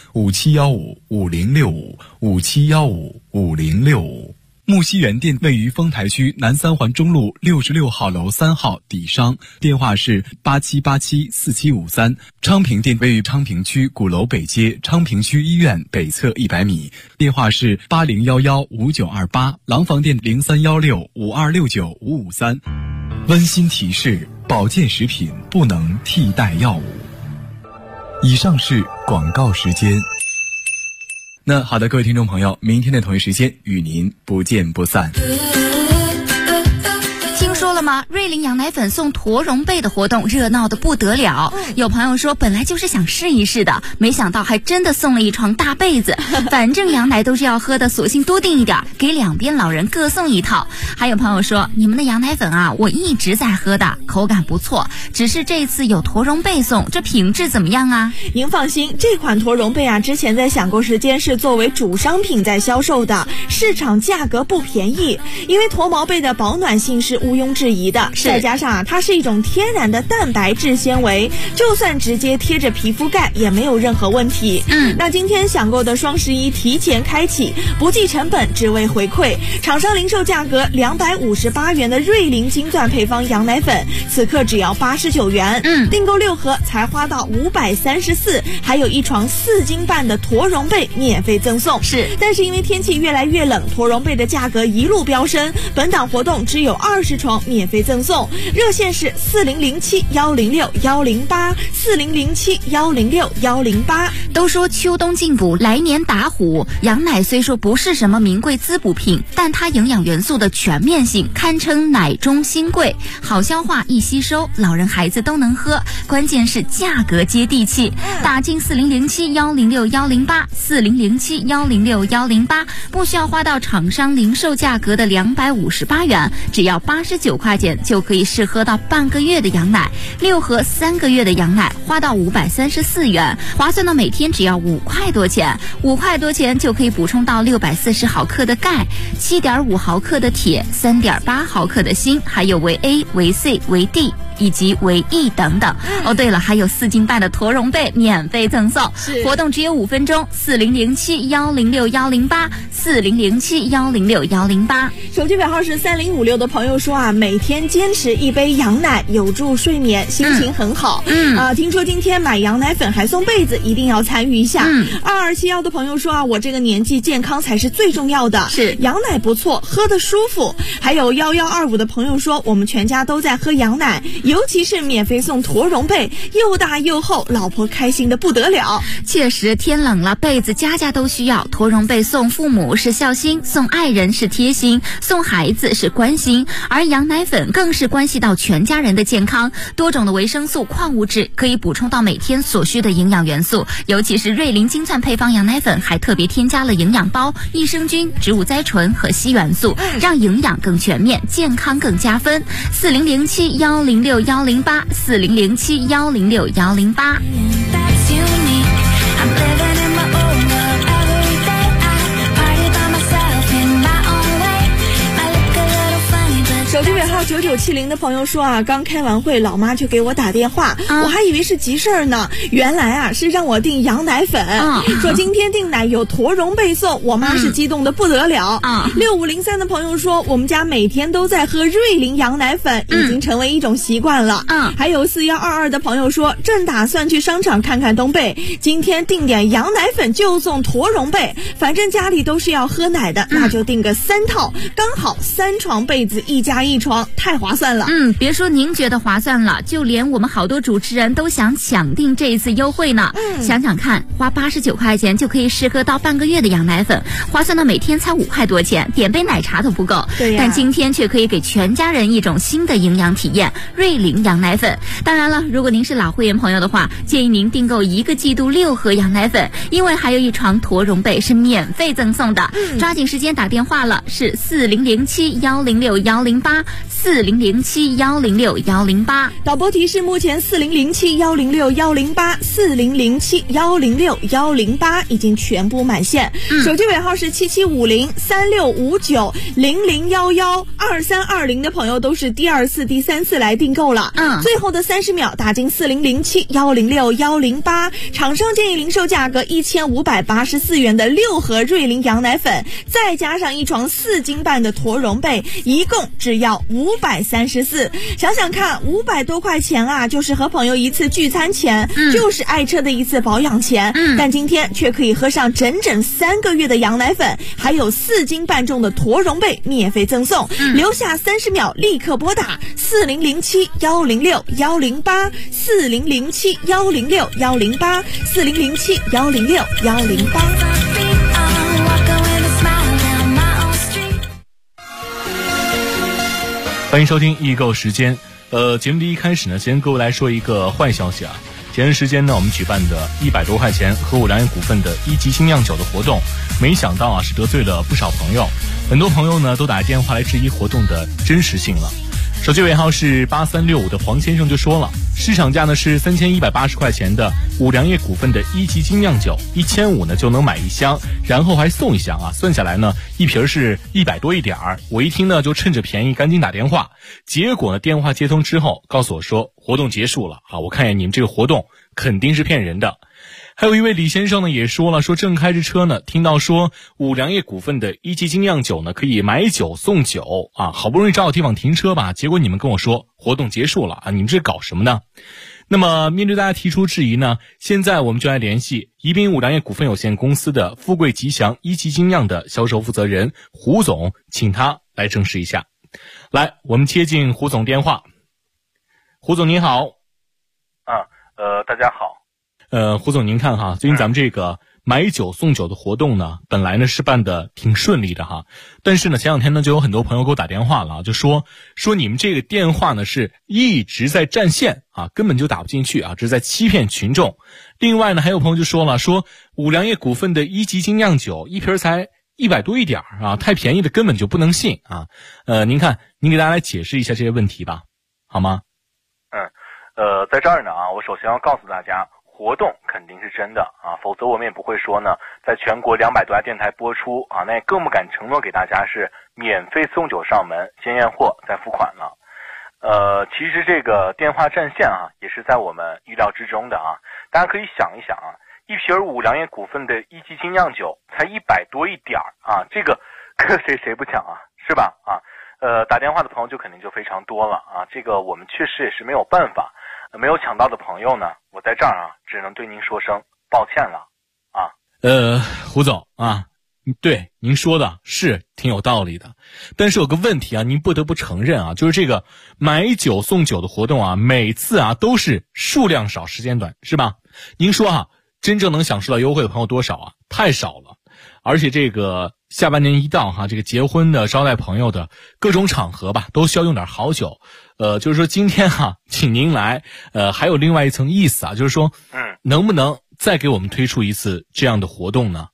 57155065，57155065。木樨园店位于丰台区南三环中路66号楼3号底商，电话是87874753。昌平店位于昌平区鼓楼北街昌平区医院北侧100米，电话是80115928。廊坊店031652695553。温馨提示：保健食品不能替代药物。 以上是广告时间。那好的，各位听众朋友，明天的同一时间与您不见不散。 说了吗？瑞麟羊奶粉送驼绒被的活动热闹的不得了。有朋友说本来就是想试一试的，没想到还真的送了一床大被子。反正羊奶都是要喝的，索性多订一点，给两边老人各送一套。还有朋友说，你们的羊奶粉啊，我一直在喝的，口感不错，只是这次有驼绒被送，这品质怎么样啊？ 您放心，这款驼绒被啊，之前在享购时间是作为主商品在销售的，市场价格不便宜。因为驼毛被的保暖性是毋庸置疑的，再加上它是一种天然的蛋白质纤维，就算直接贴着皮肤盖也没有任何问题。那今天享购的双11提前开启，不计成本，只为回馈。厂商零售价格258元的瑞麟金钻配方羊奶粉，此刻只要89元。订购6盒才花到534，还有一床4斤半的驼绒被免费赠送。但是因为天气越来越冷，驼绒被的价格一路飙升，本档活动只有20床免费赠送，热线是4007106108，4007106108。 都说秋冬进补，来年打虎。羊奶虽说不是什么名贵滋补品，但它营养元素的全面性堪称奶中新贵，好消化易吸收，老人孩子都能喝，关键是价格接地气。打进4007106108，4007106108，不需要花到厂商零售价格的258元，只要89块钱就可以试喝到半个月的羊奶，6盒3个月的羊奶花到534元，划算到每天只要5块多钱，5块多钱就可以补充到640毫克的钙，7.5毫克的铁，3.8毫克的锌，还有维 A、维 C、维 D以及维 E 等等。对了，还有4斤半的驼绒被免费赠送，活动只有5分钟，4007106108，4007106108。 手机尾号是3056的朋友说啊，每天坚持一杯羊奶有助睡眠，心情很好。听说今天买羊奶粉还送被子，一定要参与一下。2271的朋友说啊，我这个年纪健康才是最重要的，羊奶不错，喝得舒服。还有1125的朋友说，我们全家都在喝羊奶，尤其是免费送驼绒被，又大又厚，老婆开心的不得了。 确实，天冷了，被子家家都需要。驼绒被送父母是孝心，送爱人是贴心，送孩子是关心，而羊奶粉更是关系到全家人的健康。多种的维生素、矿物质可以补充到每天所需的营养元素，尤其是瑞麟金钻配方羊奶粉还特别添加了营养包、益生菌、植物甾醇和硒元素，让营养更全面，健康更加分。4007106108，4007106108。 手机尾号9970的朋友说啊，刚开完会，老妈就给我打电话，我还以为是急事儿呢，原来啊是让我订羊奶粉，说今天订奶有驼绒被送，我妈是激动的不得了。6503的朋友说，我们家每天都在喝瑞麟羊奶粉，已经成为一种习惯了。还有4122的朋友说，正打算去商场看看东贝，今天订点羊奶粉就送驼绒被，反正家里都是要喝奶的，那就订个3套，刚好3床被子1加1床，太划算了。 别说您觉得划算了，就连我们好多主持人都想抢订这一次优惠呢。想想看，花89块钱就可以试喝到半个月的羊奶粉，划算到每天才5块多钱，点杯奶茶都不够。但今天却可以给全家人一种新的营养体验，瑞麟羊奶粉。当然了，如果您是老会员朋友的话，建议您订购1个季度6盒羊奶粉，因为还有一床驼绒被是免费赠送的。抓紧时间打电话了，是4007106108，4007106108。 导播提示，目前4007106108，4007106108已经全部满线。手机尾号是7750365900112320的朋友都是第2次、第3次来订购了。最后的30秒打进4007106108，厂商建议零售价格1584元的6盒瑞麟羊奶粉，再加上一床4斤半的驼绒被，一共只要534。想想看，500多块钱啊，就是和朋友一次聚餐钱，就是爱车的一次保养钱。但今天却可以喝上整整3个月的羊奶粉，还有4斤半重的驼绒被免费赠送。留下30秒，立刻拨打4007-106-108，4007-106-108。 欢迎收听易购时间。节目的一开始呢，先跟各位来说一个坏消息啊。前段时间呢，我们举办的100多块钱和五粮液股份的1级精酿酒的活动，没想到啊是得罪了不少朋友，很多朋友呢都打电话来质疑活动的真实性了。手机尾号是8365的黄先生就说了，市场价呢是3180块钱的五粮液股份的1级精酿酒，1500呢就能买1箱，然后还送1箱啊，算下来呢一瓶是100多一点儿。我一听呢就趁着便宜赶紧打电话，结果呢电话接通之后告诉我说活动结束了啊，我看见你们这个活动肯定是骗人的。还有一位李先生呢也说了，说正开着车呢，听到说五粮液股份的1级精酿酒呢可以买酒送酒啊，好不容易找到地方停车吧，结果你们跟我说活动结束了啊，你们这搞什么呢？那么面对大家提出质疑呢，现在我们就来联系宜宾五粮液股份有限公司的富贵吉祥1级精酿的销售负责人胡总，请他来证实一下。来，我们接进胡总电话。胡总您好。 大家好。 胡总您看哈，最近咱们这个买酒送酒的活动呢，本来呢是办的挺顺利的哈，但是呢前两天呢就有很多朋友给我打电话了，就说你们这个电话呢是一直在占线啊，根本就打不进去啊，这是在欺骗群众。另外呢还有朋友就说了，说五粮液股份的1级精酿酒一瓶才100多一点啊，太便宜的根本就不能信啊。您看您给大家来解释一下这些问题吧，好吗？ 在这儿呢啊，我首先要告诉大家，活动肯定是真的啊，否则我们也不会说呢，在全国200多家电台播出啊，那也更不敢承诺给大家是免费送酒上门，先验货再付款了。其实这个电话占线啊，也是在我们预料之中的啊。大家可以想一想啊，一瓶五粮液股份的1级精酿酒才100多一点啊，这个谁不抢啊，是吧？啊，打电话的朋友就肯定就非常多了啊，这个我们确实也是没有办法。没有抢到的朋友呢，我在这儿啊，只能对您说声抱歉了啊。 胡总啊，对您说的是挺有道理的，但是有个问题啊，您不得不承认啊，就是这个买酒送酒的活动啊，每次啊都是数量少时间短，是吧？您说啊，真正能享受到优惠的朋友多少啊？太少了。而且这个下半年一到哈，这个结婚的、招待朋友的各种场合吧，都需要用点好酒。就是说今天哈，请您来，还有另外一层意思啊，就是说，能不能再给我们推出一次这样的活动呢？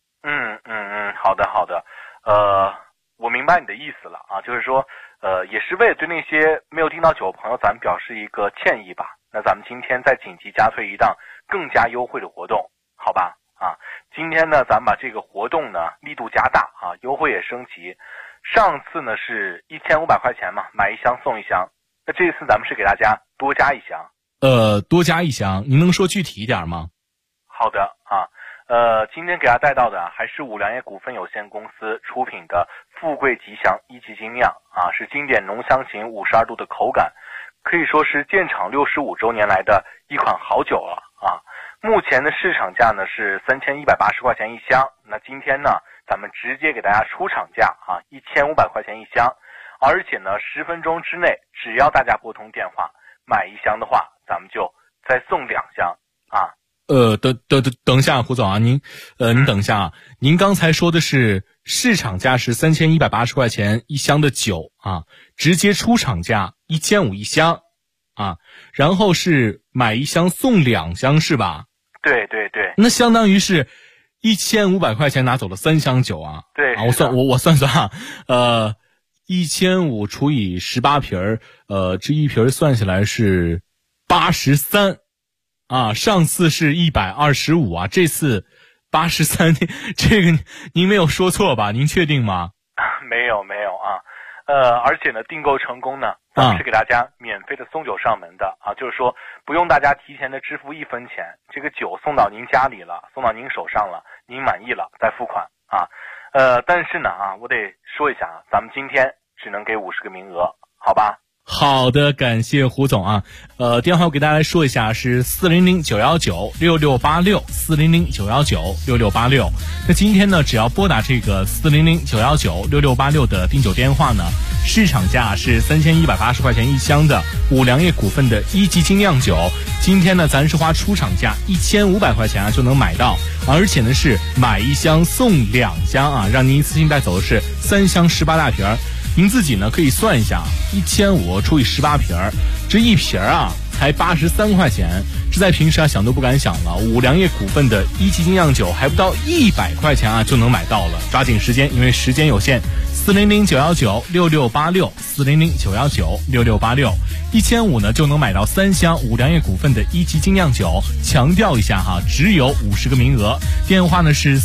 好的，我明白你的意思了啊，就是说，也是为了对那些没有订到酒的朋友，咱们表示一个歉意吧。那咱们今天再紧急加推一档更加优惠的活动，好吧？啊，今天呢，咱们把这个活动呢力度加大啊，优惠也升级。上次呢是1500块钱嘛，买1箱送1箱。那这一次咱们是给大家多加1箱。 多加1箱，您能说具体一点吗？ 好的啊，今天给大家带到的还是五粮液股份有限公司出品的富贵吉祥1级精酿啊，是经典浓香型52度的口感，可以说是建厂65周年来的一款好酒了啊。目前的市场价呢是3180块钱1箱，那今天呢咱们直接给大家出厂价啊，1500块钱1箱，而且呢10分钟之内，只要大家拨通电话买1箱的话，咱们就再送2箱啊。 等一下，胡总啊，您等一下啊，您刚才说的是市场价是3180块钱1箱的酒啊，直接出厂价1500一箱啊，然后是买1箱送2箱是吧？ 对， 那相当于是1500块钱拿走了3箱酒啊。 对啊，我算啊，1500除以18瓶这一瓶算下来是83啊，上次是125啊，这次83，这个您没有说错吧？您确定吗？ 没有啊。而且呢，订购成功呢，咱们是给大家免费的送酒上门的啊，就是说不用大家提前的支付1分钱，这个酒送到您家里了，送到您手上了，您满意了再付款啊。但是呢啊，我得说一下啊，咱们今天只能给50个名额，好吧？ 好的，感谢胡总啊。电话我给大家来说一下，是400-919-6686，400-919-6686。那今天呢，只要拨打这个400-919-6686的订酒电话呢，市场价是3180块钱一箱的五粮液股份的1级精酿酒，今天呢咱是花出厂价1500块钱啊就能买到，而且呢是买1箱送2箱啊，让您一次性带走的是3箱18大瓶。您自己呢可以算一下，1500除以18瓶，这一瓶啊才83块钱，这在平时啊想都不敢想了。五粮液股份的1级精酿酒还不到100块钱啊就能买到了，抓紧时间，因为时间有限。400-919-6686，400-919-6686，1500呢就能买到3箱五粮液股份的1级精酿酒。强调一下哈，只有50个名额。电话呢是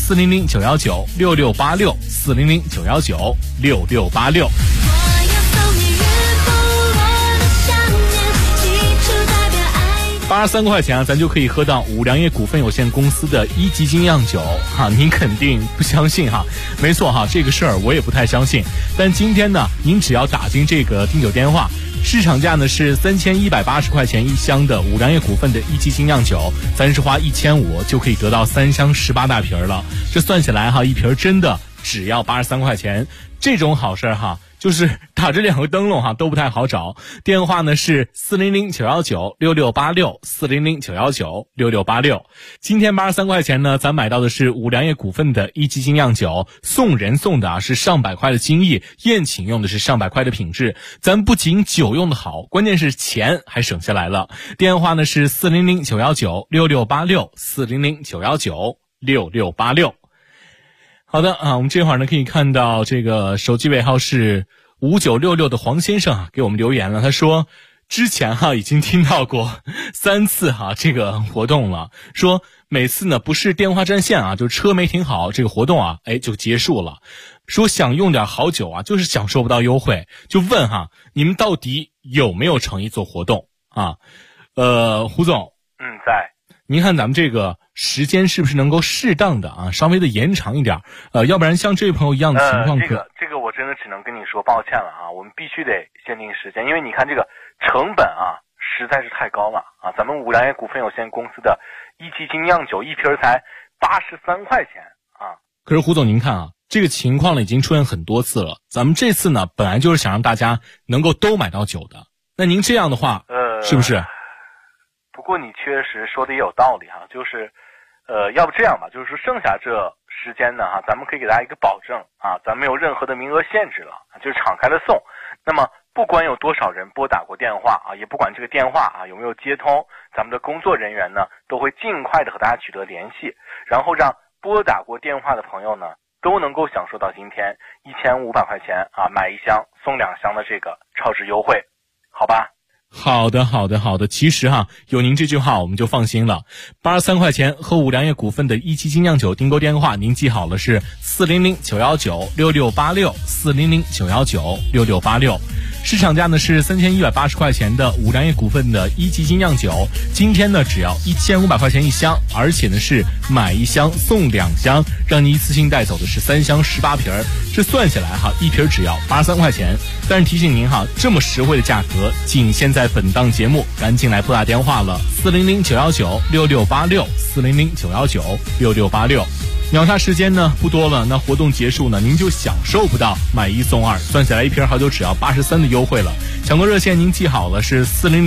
400-919-6686，400-919-6686。83块钱啊，咱就可以喝到五粮液股份有限公司的1级精酿酒哈，您肯定不相信哈？没错哈，这个事儿我也不太相信。但今天呢，您只要打进这个订酒电话，市场价呢是3180块钱一箱的五粮液股份的1级精酿酒，咱是花1500就可以得到3箱18大瓶了。这算起来哈，一瓶真的只要83块钱，这种好事哈。就是打这2个灯笼哈都不太好找，电话呢是400-919-6686，400-919-6686。今天83块钱呢，咱买到的是五粮液股份的1级精酿酒，送人送的是上百块的精益，宴请用的是上百块的品质。咱不仅酒用的好，关键是钱还省下来了。电话呢是400-919-6686，400-919-6686。好的啊，我们这会儿呢可以看到这个手机尾号是5966的黄先生啊给我们留言了，他说之前已经听到过3次这个活动了，说每次呢不是电话占线就车没停好，这个活动就结束了，说想用点好酒就是享受不到优惠，就问你们到底有没有诚意做活动啊？胡总， 在。 您看咱们这个时间是不是能够适当的稍微的延长一点，要不然像这位朋友一样的情况这个我真的只能跟你说抱歉了我们必须得限定时间，因为你看这个成本实在是太高了咱们五粮液股份有限公司的1级精酿酒一瓶才83块钱可是胡总您看这个情况呢已经出现很多次了，咱们这次呢本来就是想让大家能够都买到酒的，那您这样的话是不是？ 不过你确实说的也有道理就是要不这样吧，就是说剩下这时间呢咱们可以给大家一个保证咱没有任何的名额限制了，就是敞开了送。那么不管有多少人拨打过电话也不管这个电话有没有接通，咱们的工作人员呢都会尽快的和大家取得联系，然后让拨打过电话的朋友呢都能够享受到今天1500块钱买1箱送2箱的这个超值优惠，好吧？ 好的，其实有您这句话我们就放心了。83块钱和五粮液股份的1级精酿酒订购电话您记好了，是400-919-6686，400-919-6686。市场价呢是3180块钱的五粮液股份的1级精酿酒，今天呢只要1500块钱一箱，而且呢是买1箱送2箱，让你一次性带走的是3箱18瓶，这算下来一瓶只要83块钱。但是提醒您这么实惠的价格仅限在本档节目，赶紧来拨打电话了，400-919-6686，400-919-6686。秒杀时间呢不多了，那活动结束呢您就享受不到买1送2，算下来一瓶好酒只要83的优惠了。抢购热线您记好了，是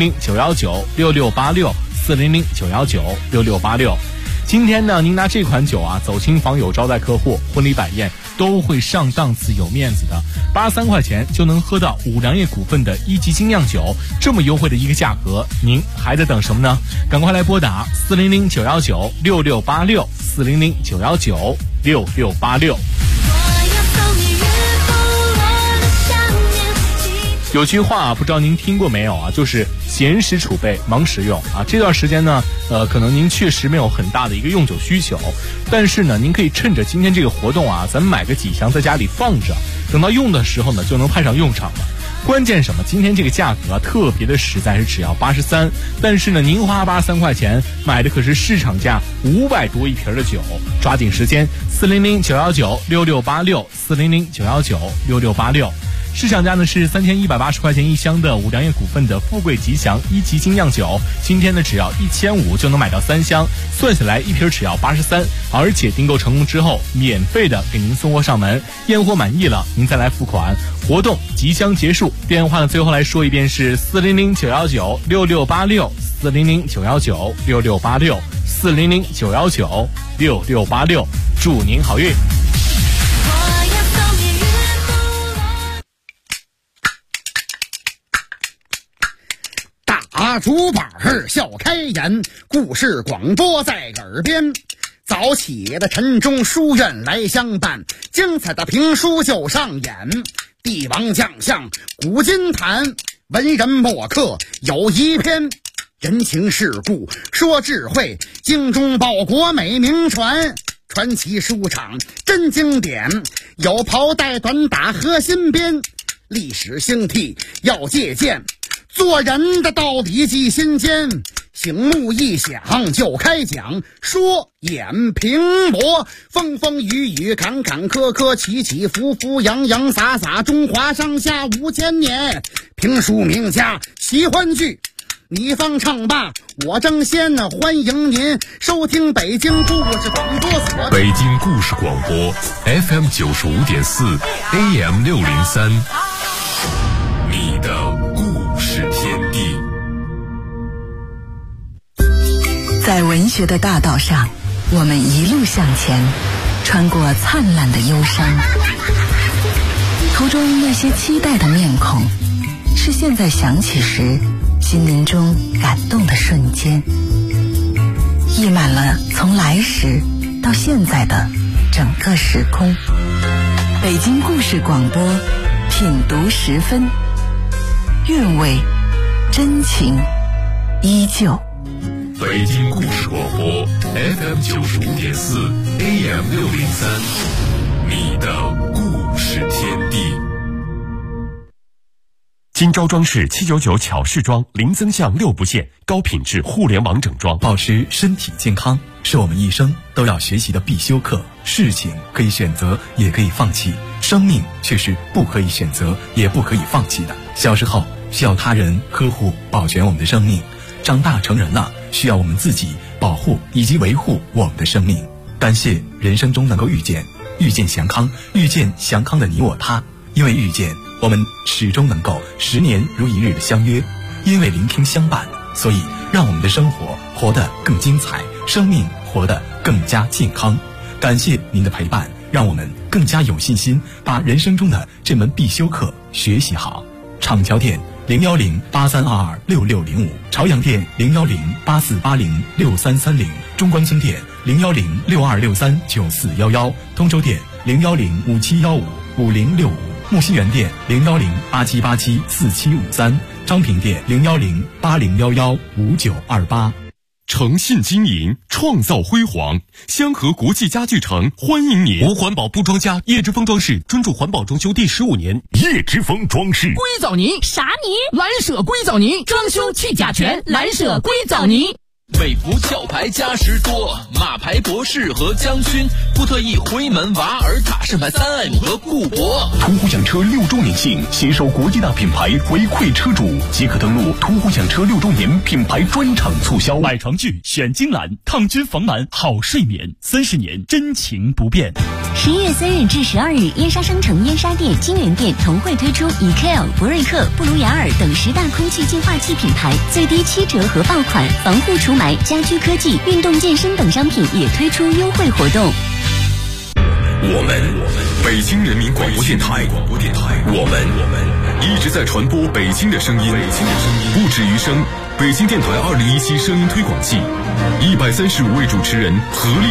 400-919-6686，400-919-6686。今天呢您拿这款酒走亲访友招待客户，婚礼摆宴都会上档次有面子的，83块钱就能喝到五粮液股份的1级精酿酒，这么优惠的一个价格，您还在等什么呢？赶快来拨打400-919-6686，400-919-6686。有句话不知道您听过没有就是闲时储备，忙时用这段时间呢可能您确实没有很大的一个用酒需求，但是呢您可以趁着今天这个活动咱们买个几箱在家里放着，等到用的时候呢就能派上用场了。关键什么？今天这个价格特别的实在，是只要83，但是呢您花83块钱买的可是市场价500多一瓶的酒，抓紧时间，400-919-6686，400-919-6686。 市场价呢是3180块钱一箱的五粮液股份的富贵吉祥1级精酿酒，今天呢只要1500就能买到3箱，算下来一瓶只要83，而且订购成功之后免费的给您送货上门，验货满意了您再来付款，活动即将结束。电话呢最后来说一遍是400-919-6686，400-919-6686，400-919-6686，祝您好运。 大竹板笑开颜，故事广播在耳边。早起的晨钟书院来相伴，精彩的评书就上演。帝王将相古今谈，文人墨客有一篇。人情世故说智慧，精忠报国美名传。传奇书场真经典，有袍带短打和新编。历史兴替要借鉴，做人的道理记心间。醒目一响就开讲，说演评罗，风风雨雨坎坎坷坷，起起伏伏洋洋洒洒，中华上下5000年。评书名家喜欢剧，你方唱罢我争先，欢迎您收听北京故事广播所。 北京故事广播 FM 95.4 AM 603，你的故事天地。 在文学的大道上，我们一路向前，穿过灿烂的忧伤，途中那些期待的面孔，是现在想起时心灵中感动的瞬间，溢满了从来时到现在的整个时空。北京故事广播，品读10分，韵味真情依旧。 北京故事广播 FM 95.4 AM 603，你的故事天地。 金招装饰799巧饰装，零增项6不限，高品质互联网整装。 保持身体健康是我们一生都要学习的必修课。事情可以选择，也可以放弃，生命却是不可以选择，也不可以放弃的。小时候需要他人呵护保全我们的生命，长大成人了，需要我们自己保护以及维护我们的生命。感谢人生中能够遇见祥康，遇见祥康的你我他。因为遇见，我们始终能够10年如一日的相约；因为聆听相伴，所以让我们的生活活得更精彩，生命活得更加健康。感谢您的陪伴，让我们更加有信心把人生中的这门必修课学习好。厂桥店01083226605，朝阳店01084806330，中关村店01062639411，通州店01057155065，木樨园店01087874753，昌平店01080115928。 诚信经营，创造辉煌。香河国际家具城欢迎您！无环保不装家，叶之峰装饰专注环保装修第15年。叶之峰装饰， 硅藻泥啥泥？蓝舍硅藻泥，装修去甲醛，蓝舍硅藻泥。 魏福壳牌加10多，马牌博士和将军，福特 E 回门瓦尔塔盛牌3M 和固铂。 途虎养车6周年庆，携手国际大品牌回馈车主，即可登录途虎养车6周年品牌专场促销。 买床具选金兰，抗菌防螨好睡眠，30年真情不变。 11月3日至12日，燕莎商城燕莎店、金源店同会推出EKL、博瑞克、布卢雅尔等10大空气净化器品牌最低7折和爆款，防护除霾、家居科技、运动健身等商品也推出优惠活动。 我们北京人民广播电台，我们一直在传播北京的声音，不止于声。北京电台2017声音推广季，135位主持人合力